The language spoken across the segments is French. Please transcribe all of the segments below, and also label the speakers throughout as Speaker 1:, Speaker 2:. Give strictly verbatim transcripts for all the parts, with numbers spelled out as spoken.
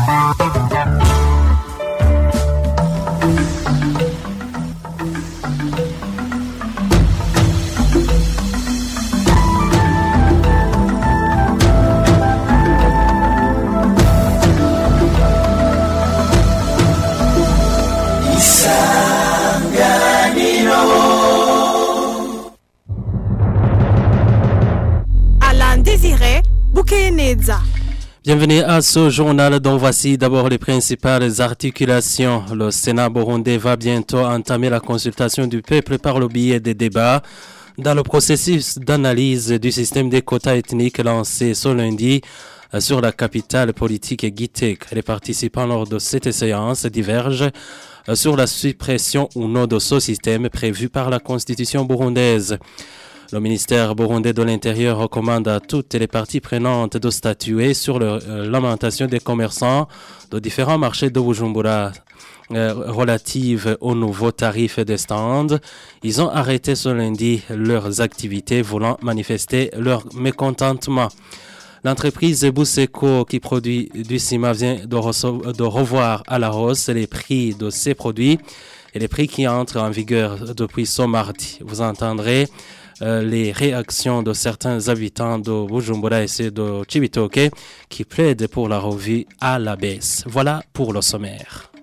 Speaker 1: Bienvenue à ce journal dont voici d'abord les principales articulations. Le Sénat burundais va bientôt entamer la consultation du peuple par le biais des débats dans le processus d'analyse du système des quotas ethniques lancé ce lundi sur la capitale politique Gitega. Les participants lors de cette séance divergent sur la suppression ou non de ce système prévu par la constitution burundaise. Le ministère burundais de l'Intérieur recommande à toutes les parties prenantes de statuer sur la euh, lamentation des commerçants de différents marchés de Bujumbura euh, relative aux nouveaux tarifs des stands. Ils ont arrêté ce lundi leurs activités voulant manifester leur mécontentement. L'entreprise Buseko qui produit du ciment vient de, recevoir, de revoir à la hausse les prix de ses produits et les prix qui entrent en vigueur depuis ce mardi. Vous entendrez Euh, les réactions de certains habitants de Bujumbura et de Cibitoke qui plaident pour la revue à la baisse. Voilà pour le sommaire.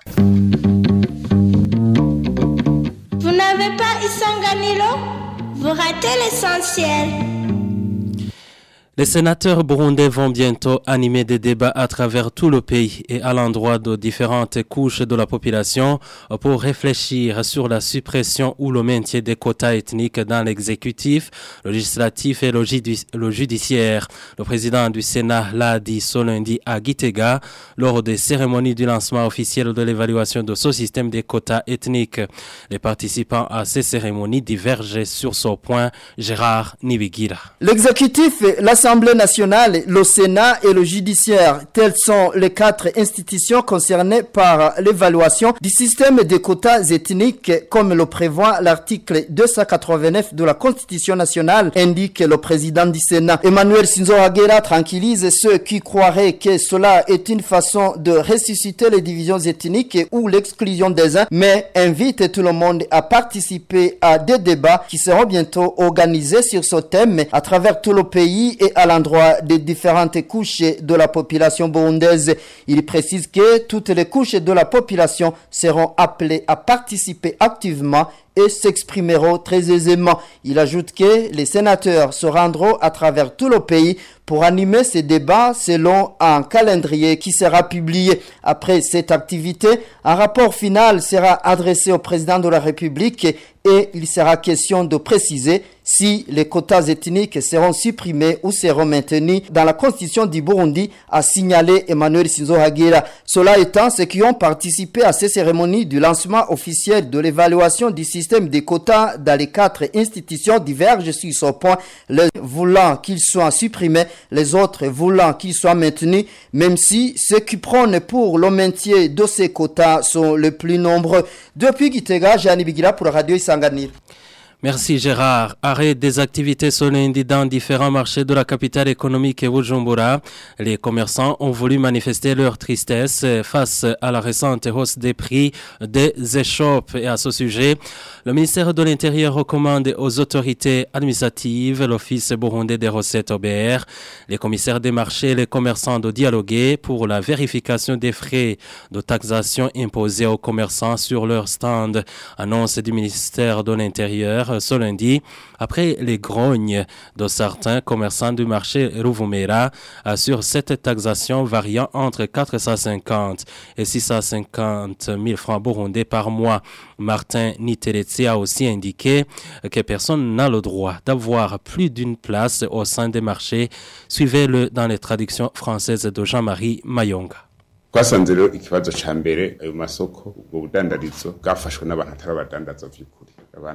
Speaker 2: Vous n'avez pas Isanganilo? Vous ratez l'essentiel.
Speaker 1: Les sénateurs burundais vont bientôt animer des débats à travers tout le pays et à l'endroit de différentes couches de la population pour réfléchir sur la suppression ou le maintien des quotas ethniques dans l'exécutif, le législatif et le, judi- le judiciaire. Le président du Sénat l'a dit ce lundi à Gitega lors des cérémonies du lancement officiel de l'évaluation de ce système des quotas ethniques. Les participants à ces cérémonies divergent sur ce point. Gérard Nibigira.
Speaker 3: L'exécutif, l'Assemblée nationale, le Sénat et le judiciaire, telles sont les quatre institutions concernées par l'évaluation du système des quotas ethniques comme le prévoit l'article deux cent quatre-vingt-neuf de la Constitution nationale, indique le président du Sénat. Emmanuel Sinzohagera tranquillise ceux qui croiraient que cela est une façon de ressusciter les divisions ethniques ou l'exclusion des uns, mais invite tout le monde à participer à des débats qui seront bientôt organisés sur ce thème à travers tout le pays et à l'endroit des différentes couches de la population burundaise. Il précise que toutes les couches de la population seront appelées à participer activement et s'exprimeront très aisément. Il ajoute que les sénateurs se rendront à travers tout le pays pour animer ces débats selon un calendrier qui sera publié. Après cette activité, un rapport final sera adressé au président de la République et il sera question de préciser si les quotas ethniques seront supprimés ou seront maintenus dans la constitution du Burundi, a signalé Emmanuel Sinzohagera. Cela étant, ceux qui ont participé à ces cérémonies du lancement officiel de l'évaluation du système des quotas dans les quatre institutions divergent sur ce point, les voulant qu'ils soient supprimés, les autres voulant qu'ils soient maintenus, même si ceux qui prônent pour le maintien de ces quotas sont les plus nombreux. Depuis Gitega, Jeanne Bigira pour la radio Isanganiro.
Speaker 1: Merci Gérard. Arrêt des activités ce lundi dans différents marchés de la capitale économique Bujumbura. Les commerçants ont voulu manifester leur tristesse face à la récente hausse des prix des échoppes. Et à ce sujet, le ministère de l'Intérieur recommande aux autorités administratives, l'Office burundais des recettes O B R, les commissaires des marchés et les commerçants de dialoguer pour la vérification des frais de taxation imposés aux commerçants sur leur stand. Annonce du ministère de l'Intérieur ce lundi, après les grognes de certains commerçants du marché Ruvumera sur cette taxation variant entre quatre cent cinquante et six cent cinquante mille francs burundais par mois. Martin Niteretsi a aussi indiqué que personne n'a le droit d'avoir plus d'une place au sein des marchés. Suivez-le dans les traductions françaises de Jean-Marie Mayonga.
Speaker 4: Twasanze rero ikibazo ca mbere ayo masoko ubwo budandarizo bwafashwe n'abantu atari abadandaza vy'ukuri.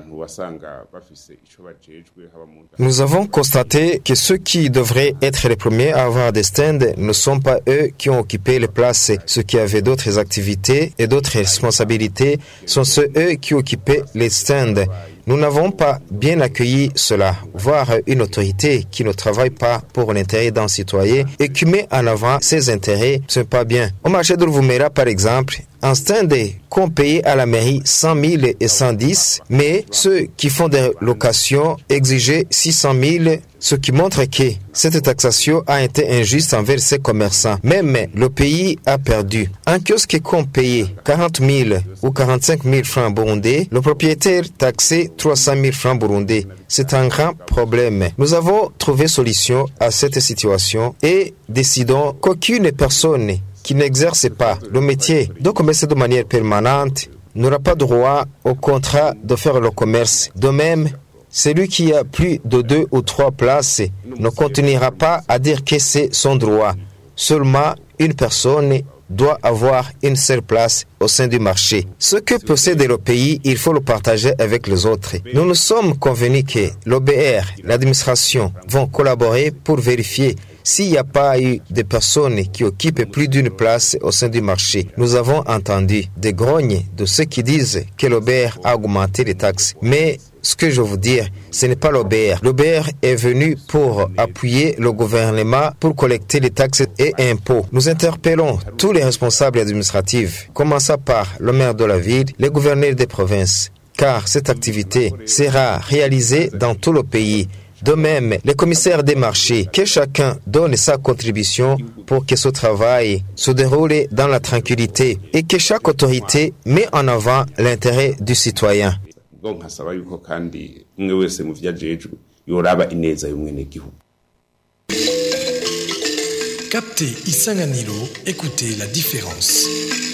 Speaker 5: Nous avons constaté que ceux qui devraient être les premiers à avoir des stands ne sont pas eux qui ont occupé les places. Ceux qui avaient d'autres activités et d'autres responsabilités sont ceux eux qui occupaient les stands. Nous n'avons pas bien accueilli cela. Voir une autorité qui ne travaille pas pour l'intérêt d'un citoyen et qui met en avant ses intérêts, ce n'est pas bien. Au marché de Ruvumera, par exemple, un stand qu'on payait à la mairie cent mille et cent dix, mais ceux qui font des locations exigeaient six cent mille, ce qui montre que cette taxation a été injuste envers ces commerçants. Même le pays a perdu. Un kiosque qu'on payait quarante mille ou quarante-cinq mille francs burundais, le propriétaire taxait trois cent mille francs burundais. C'est un grand problème. Nous avons trouvé solution à cette situation et décidons qu'aucune personne qui n'exerce pas le métier de commerce de manière permanente n'aura pas droit au contrat de faire le commerce. De même, celui qui a plus de deux ou trois places ne continuera pas à dire que c'est son droit. Seulement, une personne doit avoir une seule place au sein du marché. Ce que possède le pays, il faut le partager avec les autres. Nous nous sommes convenus que l'O B R, l'administration, vont collaborer pour vérifier s'il n'y a pas eu de personnes qui occupent plus d'une place au sein du marché. Nous avons entendu des grognes de ceux qui disent que l'O B R a augmenté les taxes. Mais ce que je veux dire, ce n'est pas l'O B R. L'O B R est venu pour appuyer le gouvernement pour collecter les taxes et impôts. Nous interpellons tous les responsables administratifs, commençant par le maire de la ville, les gouverneurs des provinces, car cette activité sera réalisée dans tout le pays. De même, les commissaires des marchés, que chacun donne sa contribution pour que ce travail se déroule dans la tranquillité et que chaque autorité met en avant l'intérêt du citoyen.
Speaker 6: Captez Isanganilo, écoutez la différence.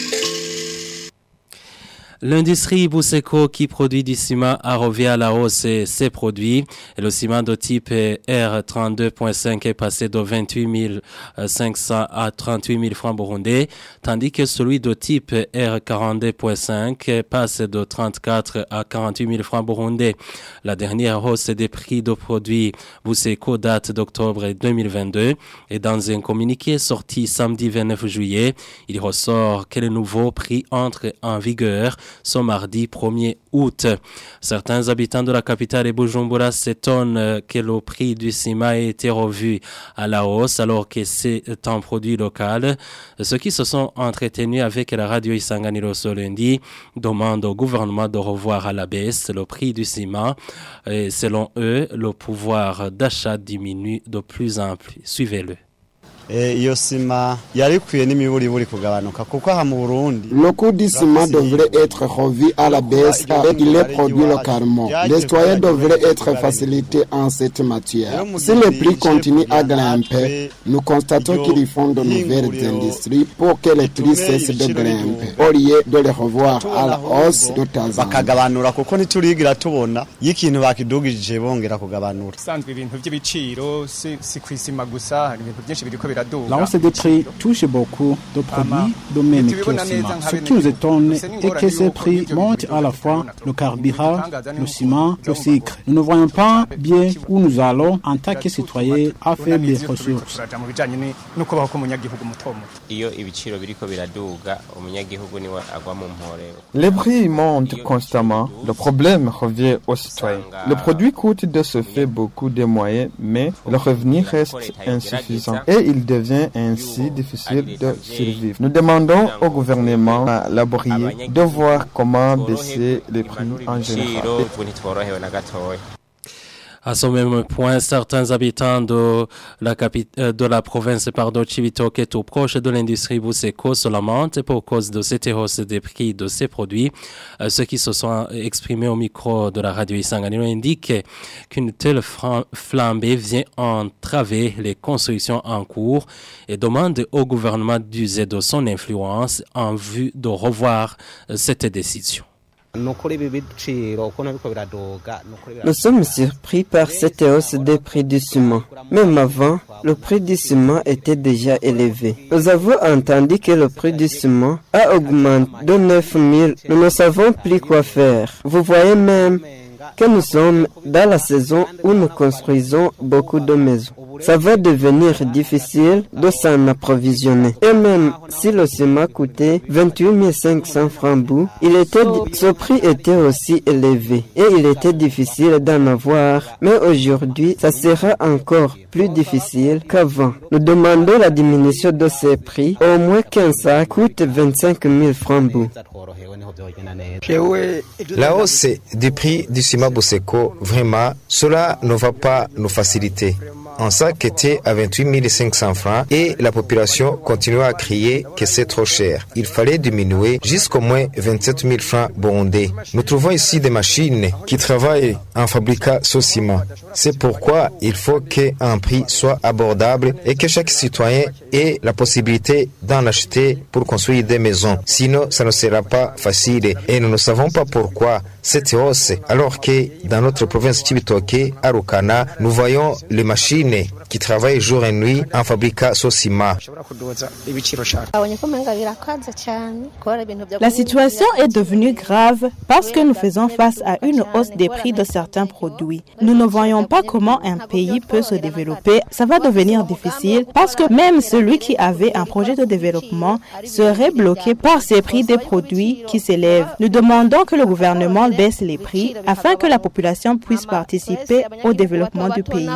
Speaker 1: L'industrie Buseko qui produit du ciment a revu à la hausse ses produits. Et le ciment de type R trente-deux point cinq est passé de vingt-huit mille cinq cents à trente-huit mille francs burundais, tandis que celui de type R quarante-deux point cinq passe de trente-quatre à quarante-huit mille francs burundais. La dernière hausse des prix de produits Buseko date d'octobre deux mille vingt-deux et dans un communiqué sorti samedi vingt-neuf juillet, il ressort que les nouveaux prix entrent en vigueur ce mardi premier août. Certains habitants de la capitale de Bujumbura s'étonnent que le prix du ciment ait été revu à la hausse alors que c'est un produit local. Ceux qui se sont entretenus avec la radio Isanganiro ce lundi demandent au gouvernement de revoir à la baisse le prix du ciment. Et selon eux, le pouvoir d'achat diminue de plus en plus. Suivez-le.
Speaker 7: Le coût du ciment devrait être revu à la baisse car il est produit localement. Les citoyens devraient être facilités en cette matière. Si les prix continuent à grimper, nous constatons qu'ils font de nouvelles industries pour que les prix cessent de grimper, au lieu de les revoir à la hausse de temps en temps.
Speaker 8: La hausse des prix touche beaucoup de produits de même que le ciment. Ce qui nous étonne est que ces prix montent à la fois le carburant, le ciment, le sucre. Nous ne voyons pas bien où nous allons en tant que citoyens à faire des ressources.
Speaker 9: Les prix montent constamment. Le problème revient aux citoyens. Le produit coûte de ce fait beaucoup de moyens, mais le revenu reste insuffisant et il devient ainsi difficile de survivre. Nous demandons au gouvernement laborier de voir comment baisser les prix en général.
Speaker 1: À ce même point, certains habitants de la, capi- de la province pardon, Chibitoke, tout proche de l'industrie Buseko, se lamentent pour cause de cette hausse des prix de ces produits. Euh, ceux qui se sont exprimés au micro de la radio Isanganiro indiquent qu'une telle flambée vient entraver les constructions en cours et demandent au gouvernement d'user de son influence en vue de revoir euh, cette décision.
Speaker 10: Nous sommes surpris par cette hausse des prix du ciment. Même avant, le prix du ciment était déjà élevé. Nous avons entendu que le prix du ciment a augmenté de neuf mille. Nous ne savons plus quoi faire. Vous voyez même que nous sommes dans la saison où nous construisons beaucoup de maisons. ça va devenir difficile de s'en approvisionner. Et même si le ciment coûtait vingt-huit mille cinq cents francs bout, il était, ce prix était aussi élevé et il était difficile d'en avoir. Mais aujourd'hui, ça sera encore plus difficile qu'avant. Nous demandons la diminution de ces prix, au moins qu'un sac coûte vingt-cinq mille francs bout.
Speaker 5: La hausse du prix du ciment Boseko, vraiment, cela ne va pas nous faciliter. Un sac était à vingt-huit mille cinq cents francs et la population continue à crier que c'est trop cher. Il fallait diminuer jusqu'au moins vingt-sept mille francs burundais. Nous trouvons ici des machines qui travaillent en fabriquant ce ciment. C'est pourquoi il faut qu'un prix soit abordable et que chaque citoyen ait la possibilité d'en acheter pour construire des maisons. Sinon, ça ne sera pas facile et nous ne savons pas pourquoi cette hausse, alors que dans notre province Chibitoke, à Rukana, nous voyons les machines qui travaillent jour et nuit en fabriquant ce ciment.
Speaker 11: La situation est devenue grave parce que nous faisons face à une hausse des prix de certains produits. Nous ne voyons pas comment un pays peut se développer. Ça va devenir difficile parce que même celui qui avait un projet de développement serait bloqué par ces prix des produits qui s'élèvent. Nous demandons que le gouvernement baisse les prix afin que la population puisse participer au développement du pays.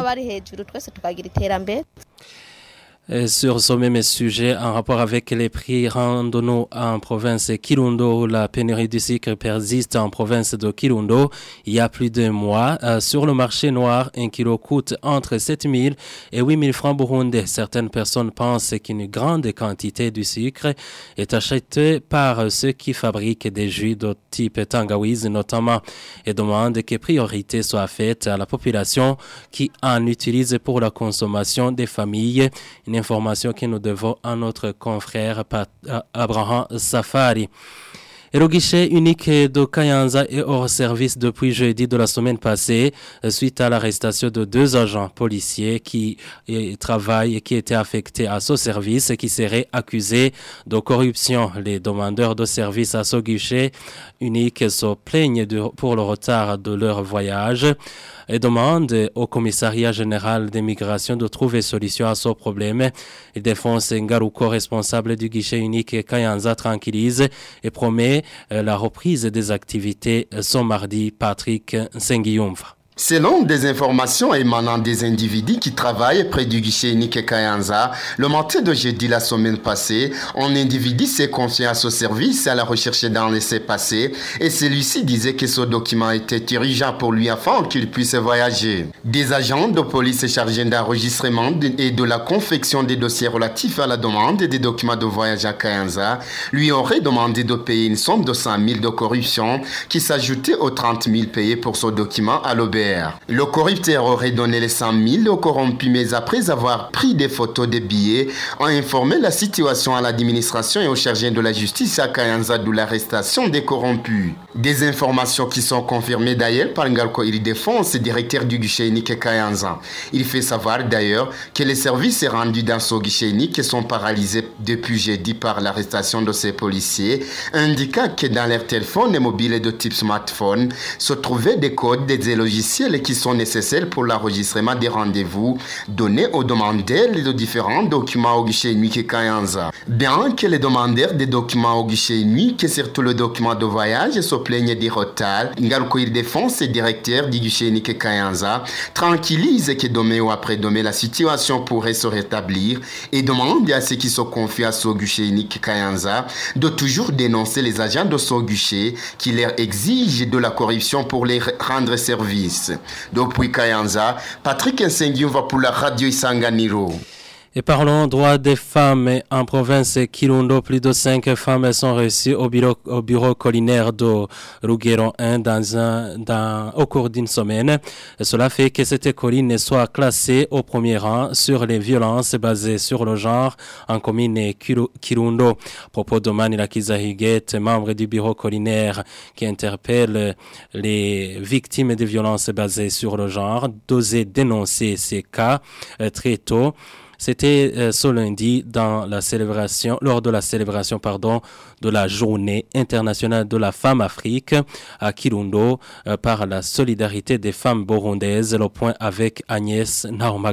Speaker 1: Et sur ce même sujet, en rapport avec les prix randonnaux en province de Kirundo, la pénurie du sucre persiste en province de Kirundo. Il y a plus d'un mois, euh, sur le marché noir, un kilo coûte entre sept mille et huit mille francs burundais. Certaines personnes pensent qu'une grande quantité du sucre est achetée par ceux qui fabriquent des jus de type tangawizi notamment et demandent que priorité soit faite à la population qui en utilise pour la consommation des familles. Une information que nous devons à notre confrère Abraham Safari. Et le guichet unique de Kayanza est hors service depuis jeudi de la semaine passée suite à l'arrestation de deux agents policiers qui travaillent et qui étaient affectés à ce service et qui seraient accusés de corruption. Les demandeurs de service à ce guichet unique se plaignent de, pour le retard de leur voyage et demandent au commissariat général des migrations de trouver solution à ce problème. Ildefonse Ngaruko, responsable du guichet unique Kayanza, tranquillise et promet la reprise des activités ce mardi. Patrick Sengiyumva.
Speaker 12: Selon des informations émanant des individus qui travaillent près du guichet unique Kayanza, le matin de jeudi la semaine passée, un individu s'est confié à ce service à la recherche d'un laissez-passer et celui-ci disait que ce document était urgent pour lui afin qu'il puisse voyager. Des agents de police chargés d'enregistrement et de la confection des dossiers relatifs à la demande des documents de voyage à Kayanza lui auraient demandé de payer une somme de cent mille de corruption qui s'ajoutait aux trente mille payés pour ce document à l'O B R. Le corrupteur aurait donné les cent mille au corrompu, mais après avoir pris des photos des billets, a informé la situation à l'administration et au chargé de la justice à Kayanza de l'arrestation des corrompus. Des informations qui sont confirmées d'ailleurs par Ngalko Ildefonse, directeur du guichet unique Kayanza. Il fait savoir d'ailleurs que les services rendus dans ce guichet unique sont paralysés depuis jeudi par l'arrestation de ces policiers, indiquant que dans leurs téléphones mobiles de type smartphone se trouvaient des codes, des logiciels qui sont nécessaires pour l'enregistrement des rendez-vous donnés aux demandeurs de différents documents au guichet unique Kayanza. Bien que les demandeurs des documents au guichet unique, surtout le document de voyage, se plaignent des retards, Ngalko Ildefonse, directeur du guichet unique Kayanza, tranquillise que demain ou après-demain la situation pourrait se rétablir et demande à ceux qui se confient à ce guichet unique Kayanza de toujours dénoncer les agents de ce guichet qui leur exigent de la corruption pour les rendre service. Depuis Kayanza, Patrick Nsengium va pour la radio Isanganiro.
Speaker 1: Et parlons droit des femmes en province Kirundo. Plus de cinq femmes sont reçues au bureau, au bureau collinaire de Rugero un dans un, dans, au cours d'une semaine. Et cela fait que cette colline soit classée au premier rang sur les violences basées sur le genre en commune Kirundo. Propos de Manila Kizahiget, membre du bureau collinaire qui interpelle les victimes de violences basées sur le genre, d'oser dénoncer ces cas euh, très tôt. C'était euh, ce lundi dans la célébration, lors de la célébration, pardon, de la Journée internationale de la femme Afrique à Kirundo euh, par la solidarité des femmes burundaises. Le point avec Agnès Naumagaze.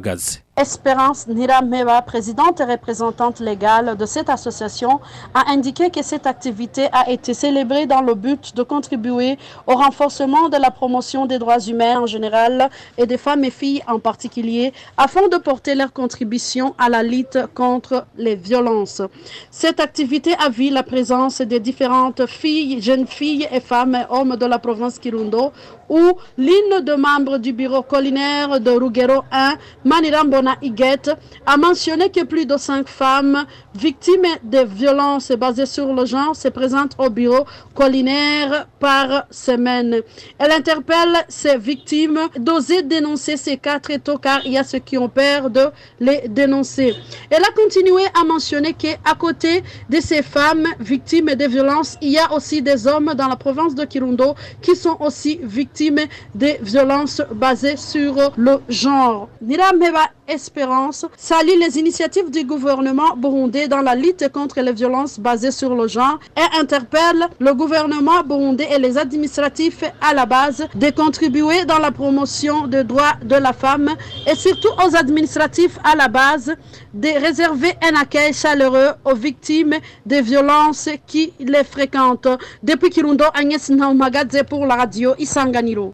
Speaker 13: Espérance Nirameva, présidente et représentante légale de cette association, a indiqué que cette activité a été célébrée dans le but de contribuer au renforcement de la promotion des droits humains en général et des femmes et filles en particulier, afin de porter leur contribution à la lutte contre les violences. Cette activité a vu la présence des différentes filles, jeunes filles et femmes et hommes de la province Kirundo, où l'une des membres du bureau collinaire de Rugero un, Manirambona Iguet, a mentionné que plus de cinq femmes victimes de violences basées sur le genre se présentent au bureau collinaire par semaine. Elle interpelle ces victimes d'oser dénoncer ces cas très tôt car il y a ceux qui ont peur de les dénoncer. Elle a continué à mentionner qu'à côté de ces femmes victimes de violences, il y a aussi des hommes dans la province de Kirundo qui sont aussi victimes des violences basées sur le genre. Nirameva Espérance salue les initiatives du gouvernement burundais dans la lutte contre les violences basées sur le genre et interpelle le gouvernement burundais et les administratifs à la base de contribuer dans la promotion des droits de la femme et surtout aux administratifs à la base de réserver un accueil chaleureux aux victimes des violences qui les fréquentent. Depuis Kirundo, Agnès Naumagadze pour la radio Isanganiro.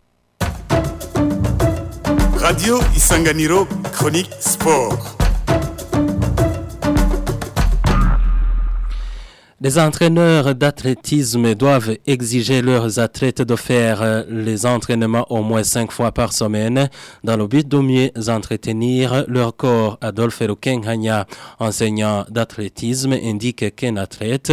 Speaker 14: Radio Isanganiro, chronique sport.
Speaker 1: Les entraîneurs d'athlétisme doivent exiger leurs athlètes de faire les entraînements au moins cinq fois par semaine dans le but de mieux entretenir leur corps. Adolphe Rukenghanya, enseignant d'athlétisme, indique qu'un athlète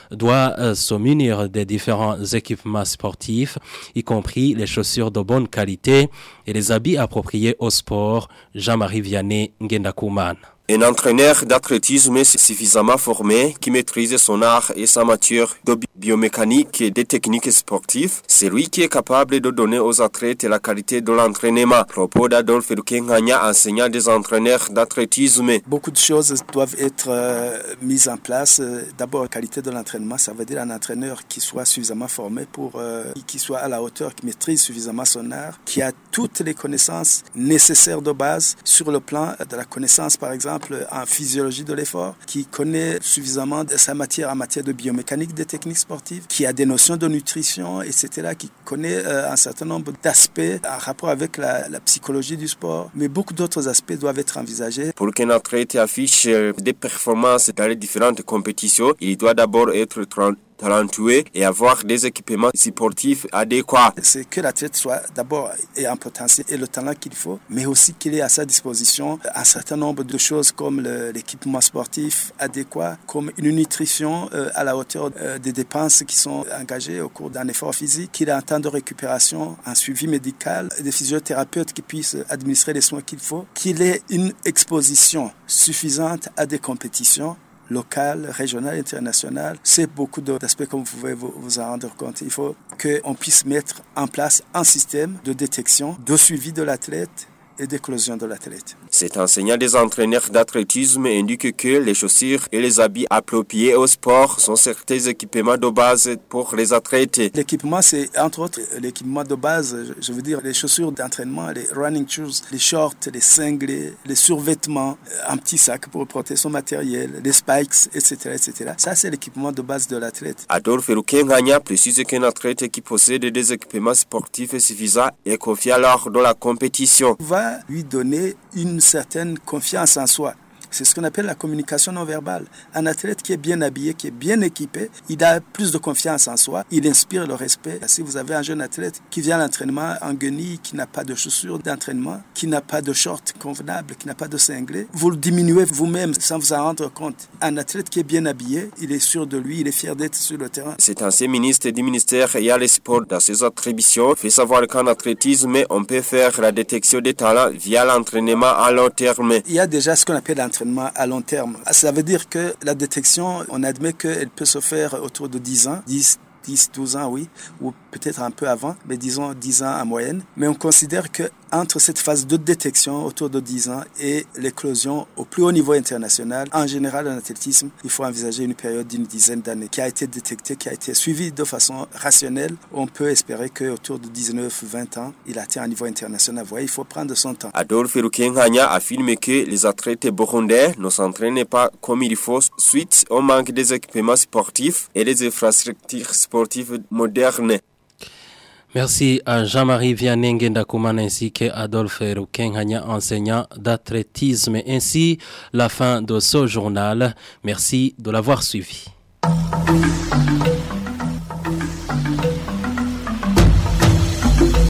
Speaker 1: doit se munir des différents équipements sportifs, y compris les chaussures de bonne qualité et les habits appropriés au sport. Jean-Marie Vianney Ngendakouman.
Speaker 15: Un entraîneur d'athlétisme est suffisamment formé qui maîtrise son art et sa matière de biomécanique et des techniques sportives. C'est lui qui est capable de donner aux athlètes la qualité de l'entraînement. Propos d'Adolphe Rukenghanya, enseignant des entraîneurs d'athlétisme.
Speaker 16: Beaucoup de choses doivent être euh, mises en place. D'abord, la qualité de l'entraînement, ça veut dire un entraîneur qui soit suffisamment formé pour, euh, qui soit à la hauteur, qui maîtrise suffisamment son art, qui a toutes les connaissances nécessaires de base sur le plan de la connaissance, par exemple, en physiologie de l'effort, qui connaît suffisamment de sa matière en matière de biomécanique des techniques sportives, qui a des notions de nutrition, et cetera, qui connaît euh, un certain nombre d'aspects en rapport avec la, la psychologie du sport. Mais beaucoup d'autres aspects doivent être envisagés.
Speaker 15: Pour qu'un athlète affiche des performances dans les différentes compétitions, il doit d'abord être talentueux et avoir des équipements sportifs adéquats.
Speaker 16: C'est que l'athlète soit d'abord ait un potentiel et le talent qu'il faut, mais aussi qu'il ait à sa disposition un certain nombre de choses comme le, l'équipement sportif adéquat, comme une nutrition euh, à la hauteur euh, des dépenses qui sont engagées au cours d'un effort physique, qu'il ait un temps de récupération, un suivi médical, des physiothérapeutes qui puissent administrer les soins qu'il faut, qu'il ait une exposition suffisante à des compétitions locales, régionales, internationales. C'est beaucoup d'aspects comme vous pouvez vous, vous en rendre compte. Il faut qu'on puisse mettre en place un système de détection, de suivi de l'athlète et d'éclosion de l'athlète.
Speaker 15: Cet enseignant des entraîneurs d'athlétisme indique que les chaussures et les habits appropriés au sport sont certains équipements de base pour les athlètes.
Speaker 16: L'équipement, c'est entre autres l'équipement de base, je veux dire les chaussures d'entraînement, les running shoes, les shorts, les cinglés, les survêtements, un petit sac pour porter son matériel, les spikes, et cetera, et cetera. Ça, c'est l'équipement de base de l'athlète.
Speaker 15: Adolphe Rukenghanya précise qu'un athlète qui possède des équipements sportifs suffisants est confié lors de la compétition.
Speaker 16: Va lui donner une certaine confiance en soi. C'est ce qu'on appelle la communication non verbale. Un athlète qui est bien habillé, qui est bien équipé, il a plus de confiance en soi, il inspire le respect. Si vous avez un jeune athlète qui vient à l'entraînement en guenille, qui n'a pas de chaussures d'entraînement, qui n'a pas de shorts convenables, qui n'a pas de cinglés, vous le diminuez vous-même sans vous en rendre compte. Un athlète qui est bien habillé, il est sûr de lui, il est fier d'être sur le terrain.
Speaker 15: Cet ancien ministre du ministère et à les sports dans ses attributions fait savoir qu'en athlétisme, on peut faire la détection des talents via l'entraînement à long terme.
Speaker 16: Il y a déjà ce qu'on appelle l'entraînement à long terme. Ça veut dire que la détection, on admet qu'elle peut se faire autour de dix ans, dix, dix, douze ans, oui, ou peut-être un peu avant, mais disons dix ans en moyenne. Mais on considère que entre cette phase de détection autour de dix ans et l'éclosion au plus haut niveau international. En général, en athlétisme, il faut envisager une période d'une dizaine d'années qui a été détectée, qui a été suivie de façon rationnelle. On peut espérer qu'autour de dix-neuf vingt ans, il atteint un niveau international. Vous voyez, il faut prendre son temps.
Speaker 15: Adolphe Rukenghanya affirme que les athlètes burundais ne s'entraînent pas comme il faut suite au manque des équipements sportifs et des infrastructures sportives modernes.
Speaker 1: Merci à Jean-Marie Vianney Ngendakoumane ainsi qu'Adolphe Rukenghanya, enseignant d'athlétisme. Ainsi, la fin de ce journal. Merci de l'avoir suivi.